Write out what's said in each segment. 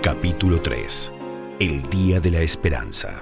Capítulo 3. El día de la esperanza.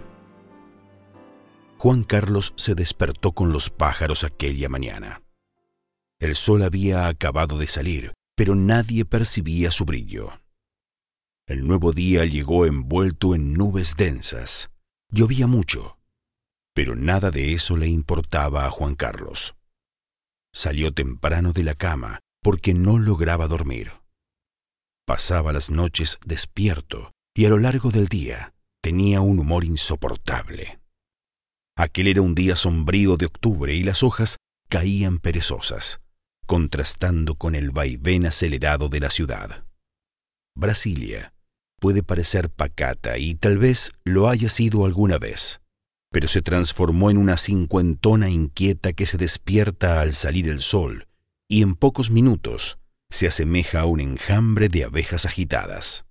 Juan Carlos se despertó con los pájaros aquella mañana. El sol había acabado de salir, pero nadie percibía su brillo. El nuevo día llegó envuelto en nubes densas. Llovía mucho, pero nada de eso le importaba a Juan Carlos. Salió temprano de la cama porque no lograba dormir. Pasaba las noches despierto y a lo largo del día tenía un humor insoportable. Aquel era un día sombrío de octubre y las hojas caían perezosas, contrastando con el vaivén acelerado de la ciudad. Brasilia puede parecer pacata y tal vez lo haya sido alguna vez, pero se transformó en una cincuentona inquieta que se despierta al salir el sol y en pocos minutos se asemeja a un enjambre de abejas agitadas.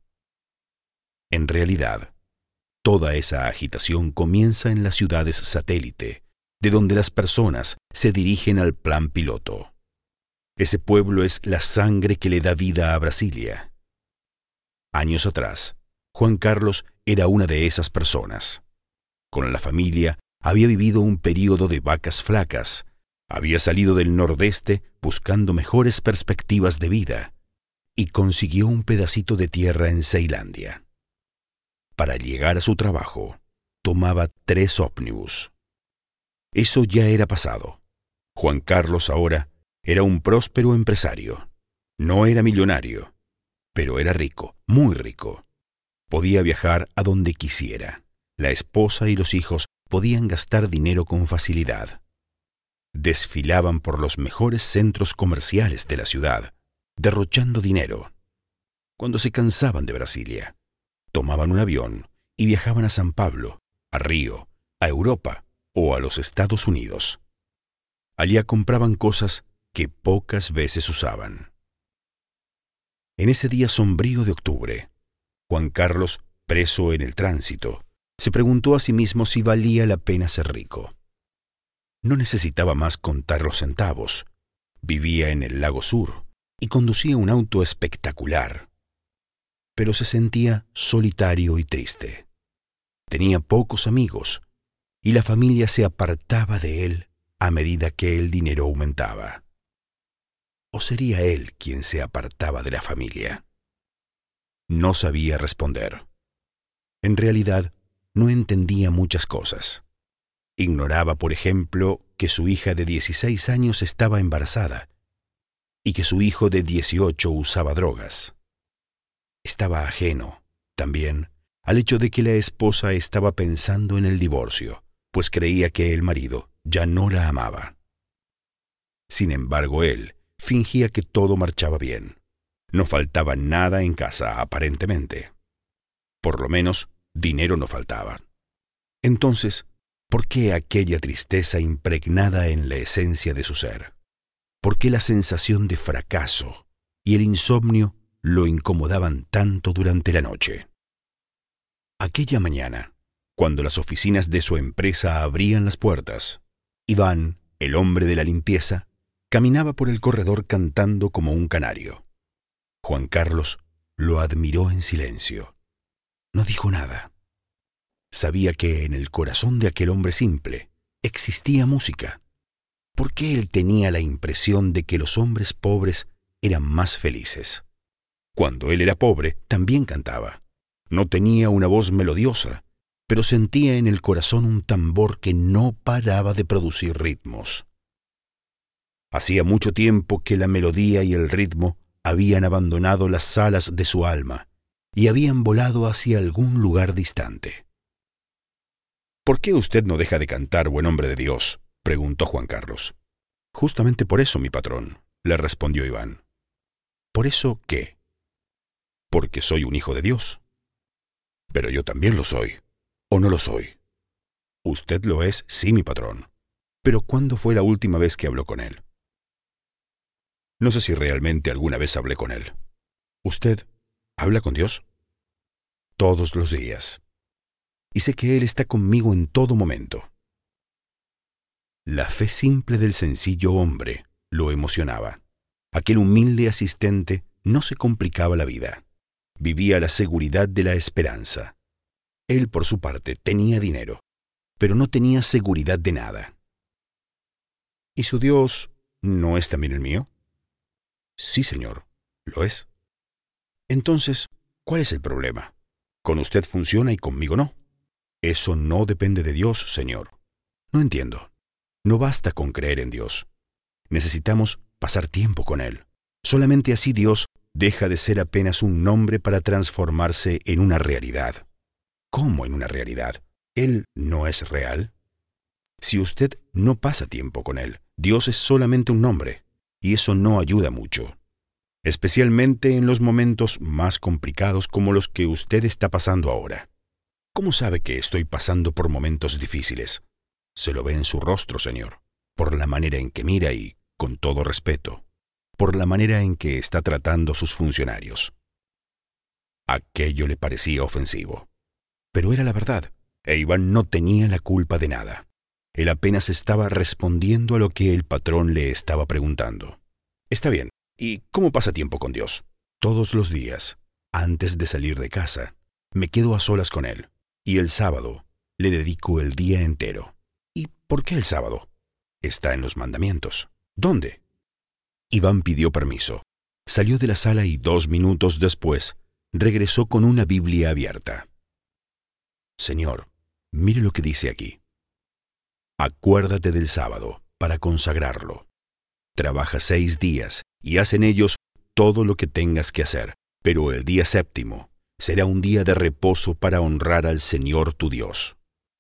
En realidad, toda esa agitación comienza en las ciudades satélite, de donde las personas se dirigen al plan piloto. Ese pueblo es la sangre que le da vida a Brasilia. Años atrás, Juan Carlos era una de esas personas. Con la familia había vivido un período de vacas flacas. Había salido del nordeste buscando mejores perspectivas de vida y consiguió un pedacito de tierra en Ceilandia. Para llegar a su trabajo, tomaba 3 ómnibus. Eso ya era pasado. Juan Carlos ahora era un próspero empresario. No era millonario, pero era rico, muy rico. Podía viajar a donde quisiera. La esposa y los hijos podían gastar dinero con facilidad. Desfilaban por los mejores centros comerciales de la ciudad, derrochando dinero. Cuando se cansaban de Brasilia, tomaban un avión y viajaban a San Pablo, a Río, a Europa o a los Estados Unidos. Allá compraban cosas que pocas veces usaban. En ese día sombrío de octubre, Juan Carlos, preso en el tránsito, se preguntó a sí mismo si valía la pena ser rico. No necesitaba más contar los centavos. Vivía en el Lago Sur y conducía un auto espectacular. Pero se sentía solitario y triste. Tenía pocos amigos y la familia se apartaba de él a medida que el dinero aumentaba. ¿O sería él quien se apartaba de la familia? No sabía responder. En realidad, no entendía muchas cosas. Ignoraba, por ejemplo, que su hija de 16 años estaba embarazada y que su hijo de 18 usaba drogas. Estaba ajeno, también, al hecho de que la esposa estaba pensando en el divorcio, pues creía que el marido ya no la amaba. Sin embargo, él fingía que todo marchaba bien. No faltaba nada en casa, aparentemente. Por lo menos, dinero no faltaba. Entonces, ¿por qué aquella tristeza impregnada en la esencia de su ser? ¿Por qué la sensación de fracaso y el insomnio lo incomodaban tanto durante la noche? Aquella mañana, cuando las oficinas de su empresa abrían las puertas, Iván, el hombre de la limpieza, caminaba por el corredor cantando como un canario. Juan Carlos lo admiró en silencio. No dijo nada. Sabía que en el corazón de aquel hombre simple existía música. ¿Por qué él tenía la impresión de que los hombres pobres eran más felices? Cuando él era pobre, también cantaba. No tenía una voz melodiosa, pero sentía en el corazón un tambor que no paraba de producir ritmos. Hacía mucho tiempo que la melodía y el ritmo habían abandonado las salas de su alma y habían volado hacia algún lugar distante. «¿Por qué usted no deja de cantar, buen hombre de Dios?», preguntó Juan Carlos. «Justamente por eso, mi patrón», le respondió Iván. «¿Por eso qué?». «Porque soy un hijo de Dios». «Pero yo también lo soy, ¿o no lo soy?». «Usted lo es, sí, mi patrón. Pero ¿cuándo fue la última vez que habló con él?». «No sé si realmente alguna vez hablé con él». «¿Usted habla con Dios?». «Todos los días. Y sé que Él está conmigo en todo momento». La fe simple del sencillo hombre lo emocionaba. Aquel humilde asistente no se complicaba la vida. vivía la seguridad de la esperanza. Él, por su parte, tenía dinero, pero no tenía seguridad de nada. ¿Y su Dios no es también el mío? Sí, señor, lo es. Entonces, ¿cuál es el problema? Con usted funciona y conmigo no. Eso no depende de Dios, señor. No entiendo. No basta con creer en Dios. Necesitamos pasar tiempo con Él. Solamente así Dios deja de ser apenas un nombre para transformarse en una realidad. ¿Cómo en una realidad? ¿Él no es real? Si usted no pasa tiempo con Él, Dios es solamente un nombre, y eso no ayuda mucho. Especialmente en los momentos más complicados como los que usted está pasando ahora. ¿Cómo sabe que estoy pasando por momentos difíciles? Se lo ve en su rostro, señor, por la manera en que mira y, con todo respeto, por la manera en que está tratando a sus funcionarios. Aquello le parecía ofensivo. Pero era la verdad, e Iván no tenía la culpa de nada. Él apenas estaba respondiendo a lo que el patrón le estaba preguntando. Está bien, ¿y cómo pasa tiempo con Dios? Todos los días, antes de salir de casa, me quedo a solas con Él, y el sábado le dedico el día entero. ¿Y por qué el sábado? Está en los mandamientos. ¿Dónde? Iván pidió permiso. Salió de la sala y 2 minutos después regresó con una Biblia abierta. Señor, mire lo que dice aquí. Acuérdate del sábado para consagrarlo. Trabaja 6 días y haz en ellos todo lo que tengas que hacer, pero el día séptimo será un día de reposo para honrar al Señor tu Dios.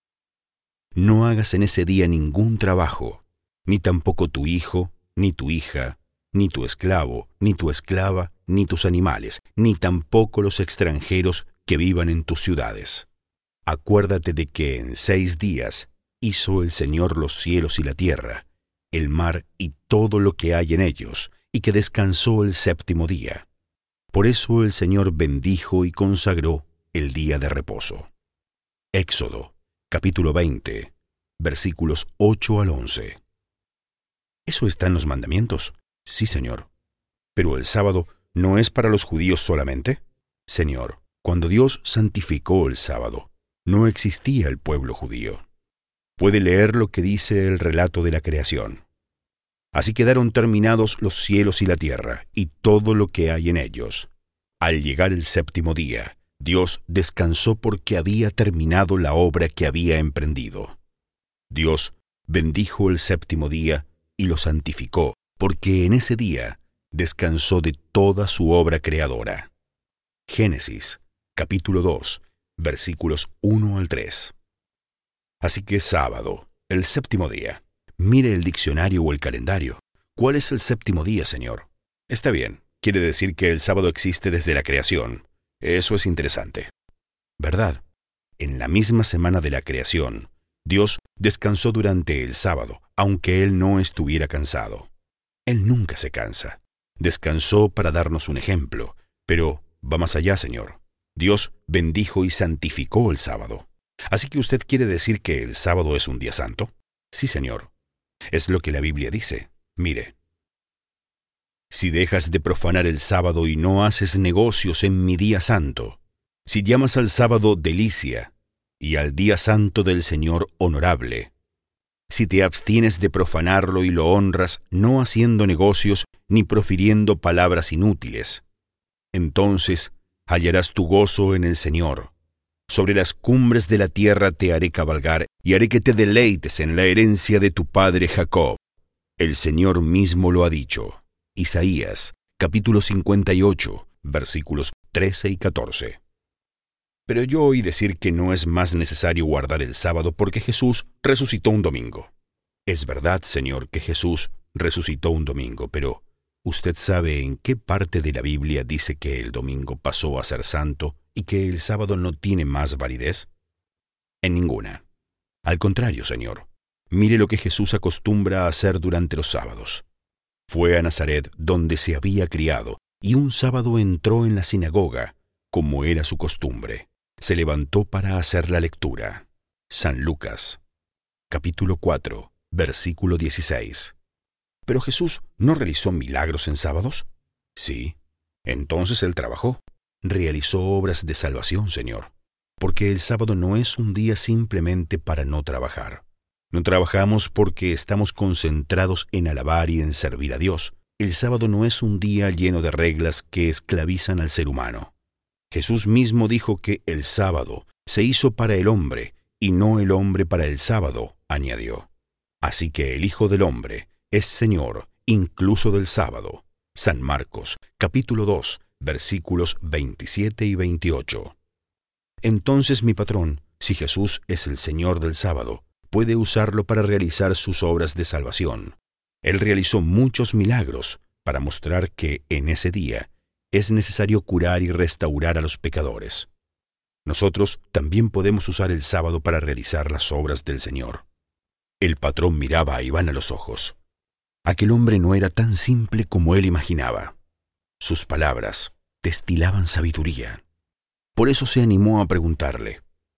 No hagas en ese día ningún trabajo, ni tampoco tu hijo, ni tu hija, ni tu esclavo, ni tu esclava, ni tus animales, ni tampoco los extranjeros que vivan en tus ciudades. Acuérdate de que en 6 días hizo el Señor los cielos y la tierra, el mar y todo lo que hay en ellos, y que descansó el séptimo día. Por eso el Señor bendijo y consagró el día de reposo. Éxodo, capítulo 20, versículos 8 al 11. ¿Eso está en los mandamientos? Sí, Señor. ¿Pero el sábado no es para los judíos solamente? Señor, cuando Dios santificó el sábado, no existía el pueblo judío. Puede leer lo que dice el relato de la creación. Así quedaron terminados los cielos y la tierra, y todo lo que hay en ellos. Al llegar el séptimo día, Dios descansó porque había terminado la obra que había emprendido. Dios bendijo el séptimo día y lo santificó, porque en ese día descansó de toda su obra creadora. Génesis, capítulo 2, versículos 1 al 3. Así que sábado, el séptimo día. Mire el diccionario o el calendario. ¿Cuál es el séptimo día, Señor? Está bien, quiere decir que el sábado existe desde la creación. Eso es interesante. ¿Verdad? En la misma semana de la creación, Dios descansó durante el sábado, aunque Él no estuviera cansado. Él nunca se cansa. Descansó para darnos un ejemplo, pero va más allá, Señor. Dios bendijo y santificó el sábado. ¿Así que usted quiere decir que el sábado es un día santo? Sí, Señor. Es lo que la Biblia dice. Mire. Si dejas de profanar el sábado y no haces negocios en mi día santo, si llamas al sábado delicia y al día santo del Señor honorable, si te abstienes de profanarlo y lo honras no haciendo negocios ni profiriendo palabras inútiles, entonces hallarás tu gozo en el Señor. Sobre las cumbres de la tierra te haré cabalgar y haré que te deleites en la herencia de tu padre Jacob. El Señor mismo lo ha dicho. Isaías, capítulo 58, versículos 13 y 14. Pero yo oí decir que no es más necesario guardar el sábado porque Jesús resucitó un domingo. Es verdad, Señor, que Jesús resucitó un domingo, pero ¿usted sabe en qué parte de la Biblia dice que el domingo pasó a ser santo y que el sábado no tiene más validez? En ninguna. Al contrario, Señor, mire lo que Jesús acostumbra a hacer durante los sábados. Fue a Nazaret, donde se había criado, y un sábado entró en la sinagoga, como era su costumbre. Se levantó para hacer la lectura. San Lucas, capítulo 4, versículo 16. ¿Pero Jesús no realizó milagros en sábados? Sí. Entonces él trabajó. realizó obras de salvación, Señor, porque el sábado no es un día simplemente para no trabajar. No trabajamos porque estamos concentrados en alabar y en servir a Dios. El sábado no es un día lleno de reglas que esclavizan al ser humano. Jesús mismo dijo que el sábado se hizo para el hombre y no el hombre para el sábado, añadió. Así que el Hijo del Hombre es Señor incluso del sábado. San Marcos, capítulo 2, versículos 27 y 28. Entonces mi patrón, si Jesús es el Señor del sábado, puede usarlo para realizar sus obras de salvación. Él realizó muchos milagros para mostrar que en ese día es necesario curar y restaurar a los pecadores. Nosotros también podemos usar el sábado para realizar las obras del Señor. El patrón miraba a Iván a los ojos. Aquel hombre no era tan simple como él imaginaba. Sus palabras destilaban sabiduría. Por eso se animó a preguntarle: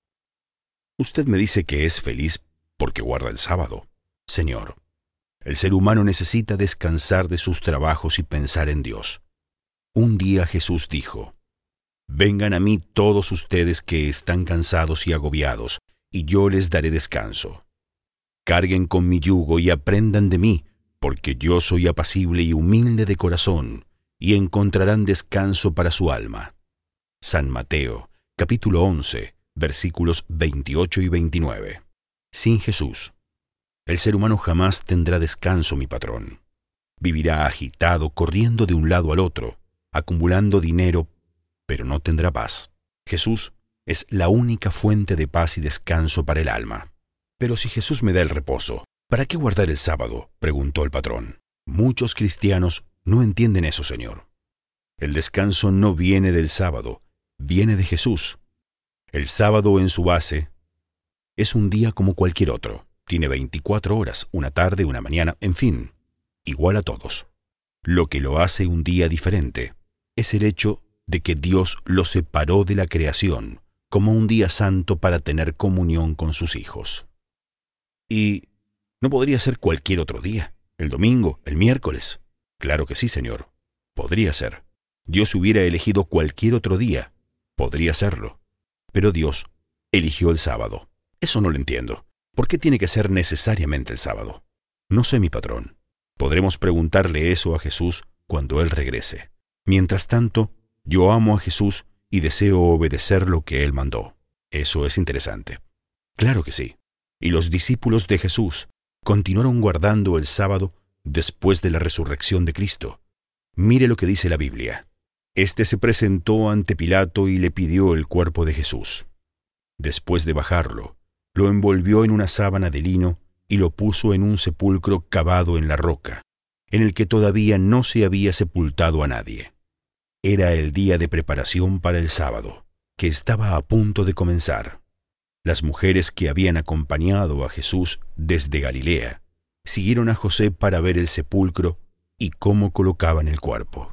«Usted me dice que es feliz porque guarda el sábado. Señor, el ser humano necesita descansar de sus trabajos y pensar en Dios». Un día Jesús dijo: «Vengan a mí todos ustedes que están cansados y agobiados, y yo les daré descanso. Carguen con mi yugo y aprendan de mí, porque yo soy apacible y humilde de corazón, y encontrarán descanso para su alma». San Mateo, capítulo 11, versículos 28 y 29. Sin Jesús, el ser humano jamás tendrá descanso, mi patrón. Vivirá agitado, corriendo de un lado al otro, acumulando dinero, pero no tendrá paz. Jesús es la única fuente de paz y descanso para el alma. «Pero si Jesús me da el reposo, ¿para qué guardar el sábado?», preguntó el patrón. «Muchos cristianos no entienden eso, Señor. El descanso no viene del sábado, viene de Jesús. El sábado en su base es un día como cualquier otro. Tiene 24 horas, una tarde, una mañana, en fin, igual a todos. Lo que lo hace un día diferente es el hecho de que Dios lo separó de la creación como un día santo para tener comunión con sus hijos. ¿Y no podría ser cualquier otro día? ¿El domingo? ¿El miércoles? Claro que sí, Señor. Podría ser. Dios hubiera elegido cualquier otro día. Podría serlo. Pero Dios eligió el sábado. Eso no lo entiendo. ¿Por qué tiene que ser necesariamente el sábado? No sé, mi patrón. Podremos preguntarle eso a Jesús cuando Él regrese. Mientras tanto, yo amo a Jesús y deseo obedecer lo que Él mandó. Eso es interesante. Claro que sí. Y los discípulos de Jesús continuaron guardando el sábado después de la resurrección de Cristo. Mire lo que dice la Biblia. Este se presentó ante Pilato y le pidió el cuerpo de Jesús. Después de bajarlo, lo envolvió en una sábana de lino y lo puso en un sepulcro cavado en la roca, en el que todavía no se había sepultado a nadie. Era el día de preparación para el sábado, que estaba a punto de comenzar. Las mujeres que habían acompañado a Jesús desde Galilea siguieron a José para ver el sepulcro y cómo colocaban el cuerpo.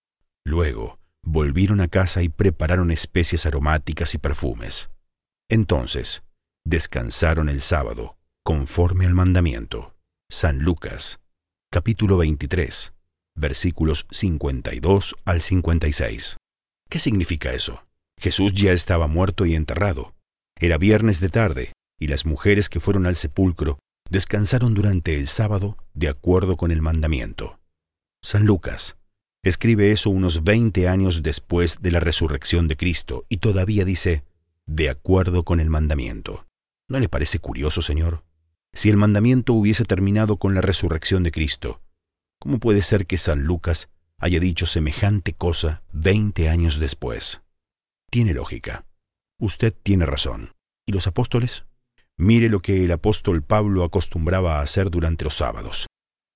Luego volvieron a casa y prepararon especias aromáticas y perfumes. Entonces descansaron el sábado conforme al mandamiento. San Lucas, capítulo 23, versículos 52 al 56. ¿Qué significa eso? Jesús ya estaba muerto y enterrado. Era viernes de tarde, y las mujeres que fueron al sepulcro descansaron durante el sábado de acuerdo con el mandamiento. San Lucas escribe eso unos 20 años después de la resurrección de Cristo y todavía dice, de acuerdo con el mandamiento. ¿No le parece curioso, Señor? Si el mandamiento hubiese terminado con la resurrección de Cristo, ¿cómo puede ser que San Lucas haya dicho semejante cosa 20 años después? Tiene lógica. Usted tiene razón. ¿Y los apóstoles? Mire lo que el apóstol Pablo acostumbraba a hacer durante los sábados.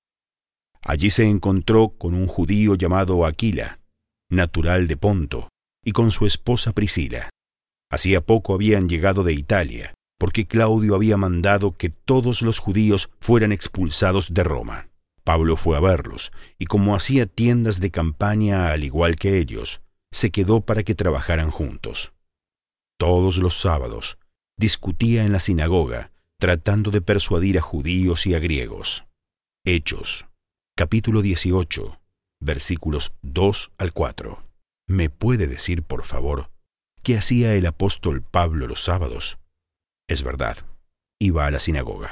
Allí se encontró con un judío llamado Aquila, natural de Ponto, y con su esposa Priscila. Hacía poco habían llegado de Italia, porque Claudio había mandado que todos los judíos fueran expulsados de Roma. Pablo fue a verlos, y como hacía tiendas de campaña al igual que ellos, se quedó para que trabajaran juntos. Todos los sábados discutía en la sinagoga, tratando de persuadir a judíos y a griegos. Hechos, capítulo 18, versículos 2 al 4. ¿Me puede decir, por favor, qué hacía el apóstol Pablo los sábados? Es verdad, iba a la sinagoga.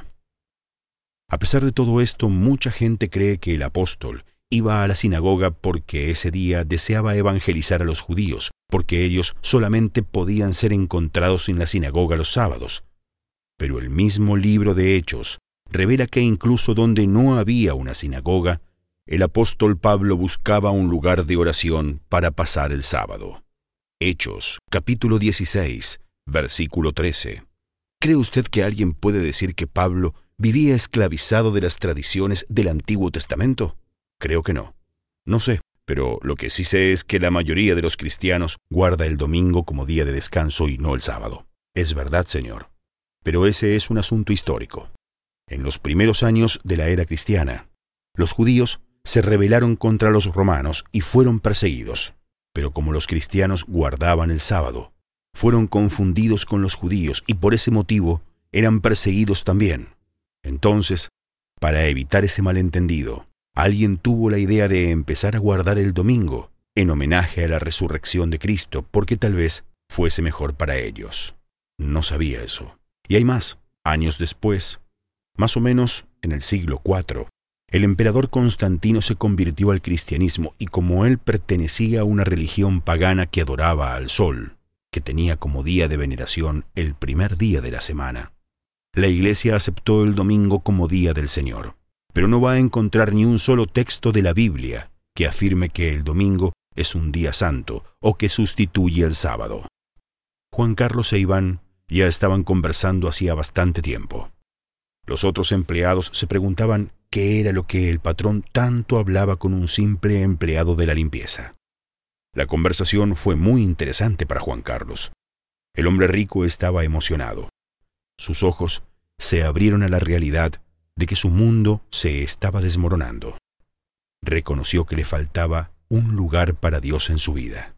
A pesar de todo esto, mucha gente cree que el apóstol iba a la sinagoga porque ese día deseaba evangelizar a los judíos, porque ellos solamente podían ser encontrados en la sinagoga los sábados. Pero el mismo libro de Hechos revela que incluso donde no había una sinagoga, el apóstol Pablo buscaba un lugar de oración para pasar el sábado. Hechos, capítulo 16, versículo 13. ¿Cree usted que alguien puede decir que Pablo vivía esclavizado de las tradiciones del Antiguo Testamento? Creo que no. No sé, pero lo que sí sé es que la mayoría de los cristianos guarda el domingo como día de descanso y no el sábado. Es verdad, señor. Pero ese es un asunto histórico. En los primeros años de la era cristiana, los judíos se rebelaron contra los romanos y fueron perseguidos. Pero como los cristianos guardaban el sábado, fueron confundidos con los judíos y por ese motivo eran perseguidos también. Entonces, para evitar ese malentendido, alguien tuvo la idea de empezar a guardar el domingo en homenaje a la resurrección de Cristo, porque tal vez fuese mejor para ellos. No sabía eso. Y hay más. Años después, más o menos en el siglo IV, el emperador Constantino se convirtió al cristianismo y como él pertenecía a una religión pagana que adoraba al sol, que tenía como día de veneración el primer día de la semana, la Iglesia aceptó el domingo como día del Señor. Pero no va a encontrar ni un solo texto de la Biblia que afirme que el domingo es un día santo o que sustituye el sábado. Juan Carlos e Iván ya estaban conversando hacía bastante tiempo. Los otros empleados se preguntaban qué era lo que el patrón tanto hablaba con un simple empleado de la limpieza. La conversación fue muy interesante para Juan Carlos. El hombre rico estaba emocionado. Sus ojos se abrieron a la realidad de que su mundo se estaba desmoronando. Reconoció que le faltaba un lugar para Dios en su vida.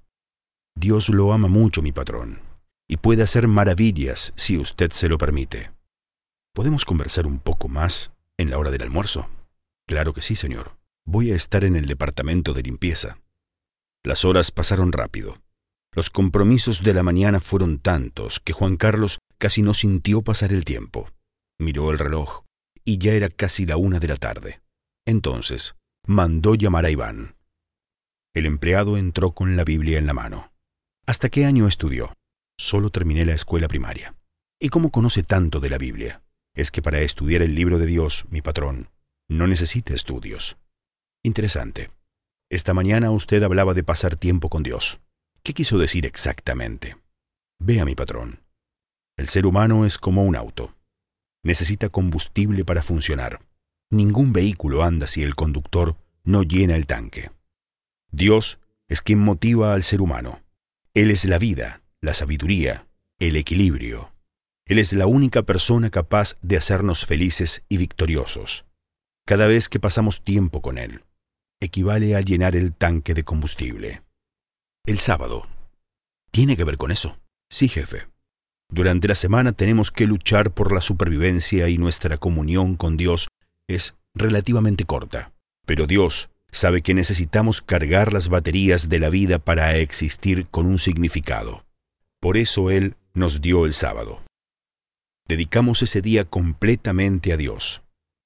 Dios lo ama mucho, mi patrón, y puede hacer maravillas si usted se lo permite. ¿Podemos conversar un poco más en la hora del almuerzo? Claro que sí, señor. Voy a estar en el departamento de limpieza. Las horas pasaron rápido. Los compromisos de la mañana fueron tantos que Juan Carlos casi no sintió pasar el tiempo. Miró el reloj y ya era casi la 1 de la tarde. Entonces, mandó llamar a Iván. El empleado entró con la Biblia en la mano. ¿Hasta qué año estudió? Solo terminé la escuela primaria. ¿Y cómo conoce tanto de la Biblia? Es que para estudiar el libro de Dios, mi patrón, no necesita estudios. Interesante. Esta mañana usted hablaba de pasar tiempo con Dios. ¿Qué quiso decir exactamente? Vea, mi patrón. El ser humano es como un auto. Necesita combustible para funcionar. Ningún vehículo anda si el conductor no llena el tanque. Dios es quien motiva al ser humano. Él es la vida, la sabiduría, el equilibrio. Él es la única persona capaz de hacernos felices y victoriosos. Cada vez que pasamos tiempo con Él, equivale a llenar el tanque de combustible. El sábado. ¿Tiene que ver con eso? Sí, jefe. Durante la semana tenemos que luchar por la supervivencia y nuestra comunión con Dios es relativamente corta. Pero Dios sabe que necesitamos cargar las baterías de la vida para existir con un significado. Por eso Él nos dio el sábado. Dedicamos ese día completamente a Dios.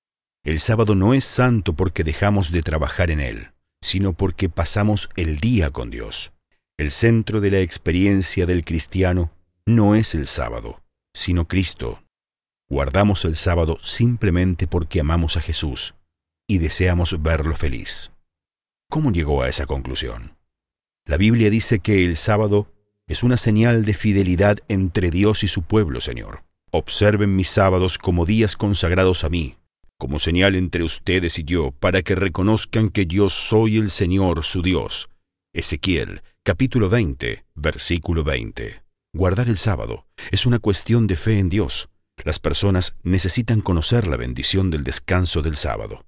El sábado no es santo porque dejamos de trabajar en él, sino porque pasamos el día con Dios. El centro de la experiencia del cristiano no es el sábado, sino Cristo. Guardamos el sábado simplemente porque amamos a Jesús y deseamos verlo feliz. ¿Cómo llegó a esa conclusión? La Biblia dice que el sábado es una señal de fidelidad entre Dios y su pueblo, Señor. Observen mis sábados como días consagrados a mí, como señal entre ustedes y yo, para que reconozcan que yo soy el Señor, su Dios. Ezequiel, capítulo 20, versículo 20. Guardar el sábado es una cuestión de fe en Dios. Las personas necesitan conocer la bendición del descanso del sábado.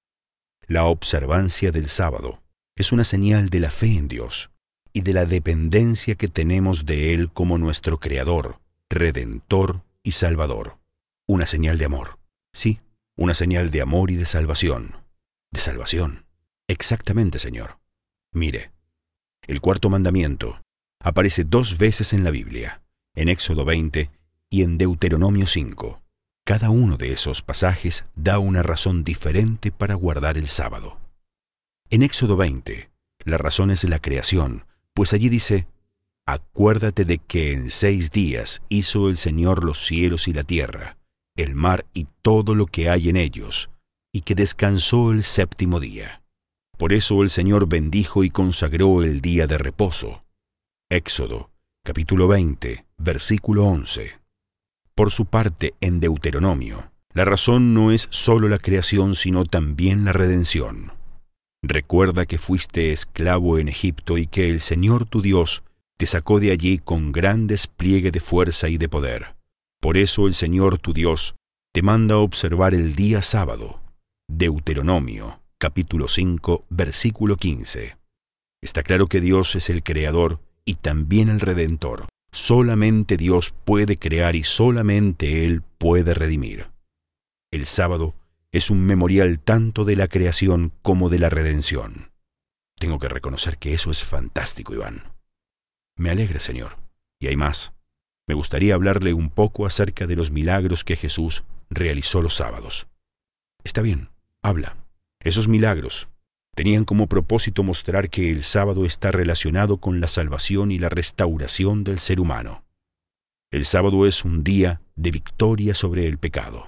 La observancia del sábado es una señal de la fe en Dios y de la dependencia que tenemos de Él como nuestro Creador, Redentor y Salvador. Una señal de amor. Sí, una señal de amor y de salvación. De salvación. Exactamente, Señor. Mire, El cuarto mandamiento aparece 2 veces en la Biblia, en Éxodo 20 y en Deuteronomio 5. Cada uno de esos pasajes da una razón diferente para guardar el sábado. En Éxodo 20, la razón es la creación, pues allí dice: acuérdate de que en 6 días hizo el Señor los cielos y la tierra, el mar y todo lo que hay en ellos, y que descansó el 7º día. Por eso el Señor bendijo y consagró el día de reposo. Éxodo, capítulo 20, versículo 11. Por su parte, en Deuteronomio, la razón no es solo la creación, sino también la redención. Recuerda que fuiste esclavo en Egipto y que el Señor tu Dios te sacó de allí con gran despliegue de fuerza y de poder. Por eso el Señor tu Dios te manda observar el día sábado. Deuteronomio, capítulo 5, versículo 15. Está claro que Dios es el creador y también el redentor. Solamente Dios puede crear y solamente Él puede redimir. El sábado es un memorial tanto de la creación como de la redención. Tengo que reconocer que eso es fantástico, Iván. Me alegra, Señor. Y hay más. Me gustaría hablarle un poco acerca de los milagros que Jesús realizó los sábados. Está bien, habla. Esos milagros tenían como propósito mostrar que el sábado está relacionado con la salvación y la restauración del ser humano. El sábado es un día de victoria sobre el pecado.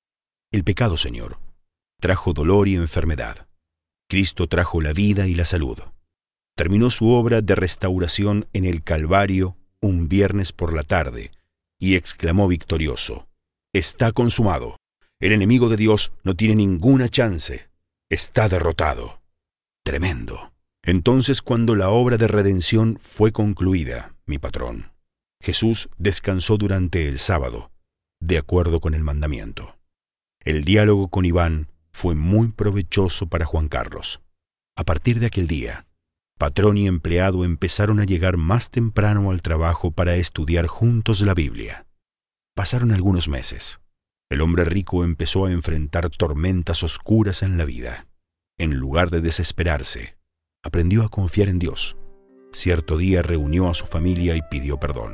El pecado, Señor, trajo dolor y enfermedad. Cristo trajo la vida y la salud. Terminó su obra de restauración en el Calvario un viernes por la tarde y exclamó victorioso: «Está consumado. El enemigo de Dios no tiene ninguna chance. Está derrotado». Tremendo. Entonces, cuando la obra de redención fue concluida, mi patrón, Jesús descansó durante el sábado, de acuerdo con el mandamiento. El diálogo con Iván fue muy provechoso para Juan Carlos. A partir de aquel día, patrón y empleado empezaron a llegar más temprano al trabajo para estudiar juntos la Biblia. Pasaron algunos meses. El hombre rico empezó a enfrentar tormentas oscuras en la vida. En lugar de desesperarse, aprendió a confiar en Dios. Cierto día reunió a su familia y pidió perdón.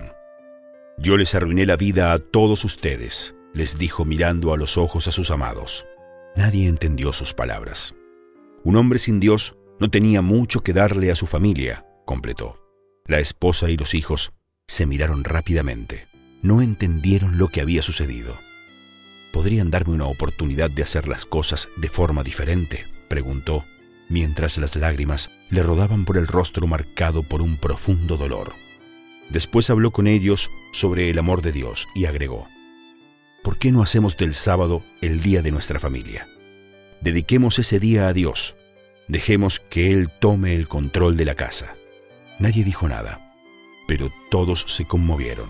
«Yo les arruiné la vida a todos ustedes», les dijo mirando a los ojos a sus amados. Nadie entendió sus palabras. Un hombre sin Dios no tenía mucho que darle a su familia, completó. La esposa y los hijos se miraron rápidamente. No entendieron lo que había sucedido. ¿Podrían darme una oportunidad de hacer las cosas de forma diferente?, preguntó, mientras las lágrimas le rodaban por el rostro marcado por un profundo dolor. Después habló con ellos sobre el amor de Dios y agregó: ¿por qué no hacemos del sábado el día de nuestra familia? Dediquemos ese día a Dios. Dejemos que Él tome el control de la casa. Nadie dijo nada, pero todos se conmovieron.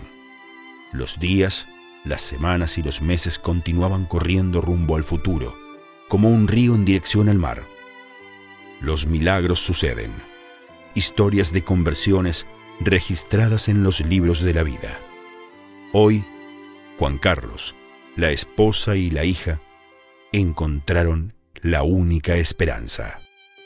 Los días, las semanas y los meses continuaban corriendo rumbo al futuro, como un río en dirección al mar. Los milagros suceden, historias de conversiones registradas en los libros de la vida. Hoy, Juan Carlos, la esposa y la hija encontraron la única esperanza.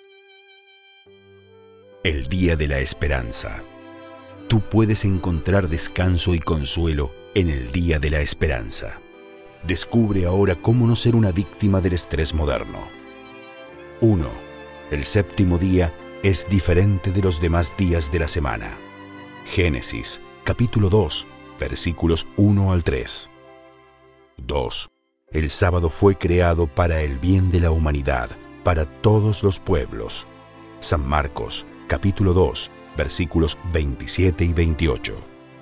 El día de la esperanza. Tú puedes encontrar descanso y consuelo en el día de la esperanza. Descubre ahora cómo no ser una víctima del estrés moderno. 1. El 7º día es diferente de los demás días de la semana. Génesis, capítulo 2, versículos 1 al 3. 2. El sábado fue creado para el bien de la humanidad, para todos los pueblos. San Marcos, capítulo 2, versículos 27 y 28.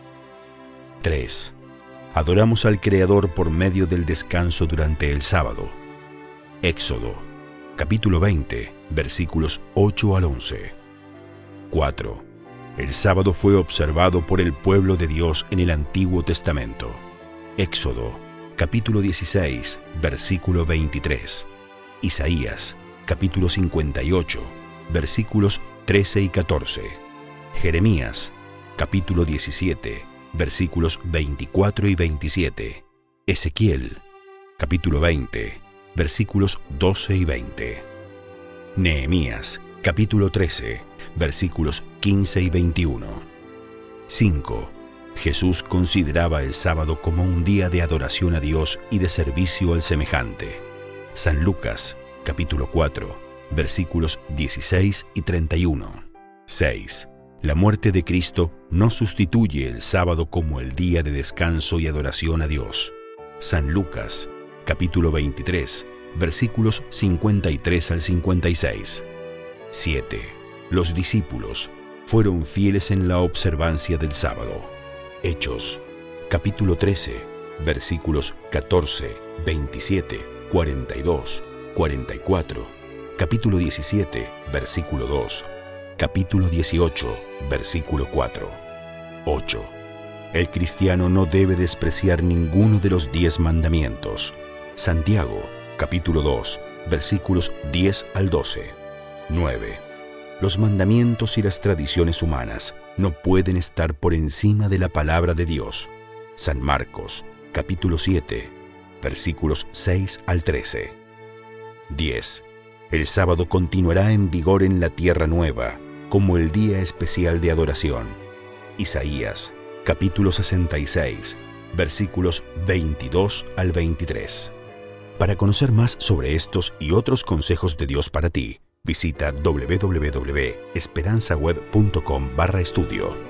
3. Adoramos al Creador por medio del descanso durante el sábado. Éxodo, capítulo 20, versículos 8 al 11. 4. El sábado fue observado por el pueblo de Dios en el Antiguo Testamento. Éxodo, capítulo 16, versículo 23. Isaías, capítulo 58, versículos 13 y 14. Jeremías, capítulo 17, versículos 24 y 27. Ezequiel, capítulo 20, versículos 12 y 20. Nehemías, capítulo 13, versículos 15 y 21. 5. Jesús consideraba el sábado como un día de adoración a Dios y de servicio al semejante. San Lucas, capítulo 4, versículos 16 y 31. 6. La muerte de Cristo no sustituye el sábado como el día de descanso y adoración a Dios. San Lucas, capítulo 23, versículos 53 al 56. 7. Los discípulos fueron fieles en la observancia del sábado. Hechos, capítulo 13, versículos 14, 27, 42, 44. Capítulo 17, versículo 2. Capítulo 18, versículo 4. 8. El cristiano no debe despreciar ninguno de los 10 mandamientos. Santiago, capítulo 2, versículos 10 al 12. 9. Los mandamientos y las tradiciones humanas no pueden estar por encima de la palabra de Dios. San Marcos, capítulo 7, versículos 6 al 13. 10. El sábado continuará en vigor en la tierra nueva, como el día especial de adoración. Isaías, capítulo 66, versículos 22 al 23. Para conocer más sobre estos y otros consejos de Dios para ti, visita www.esperanzaweb.com/estudio.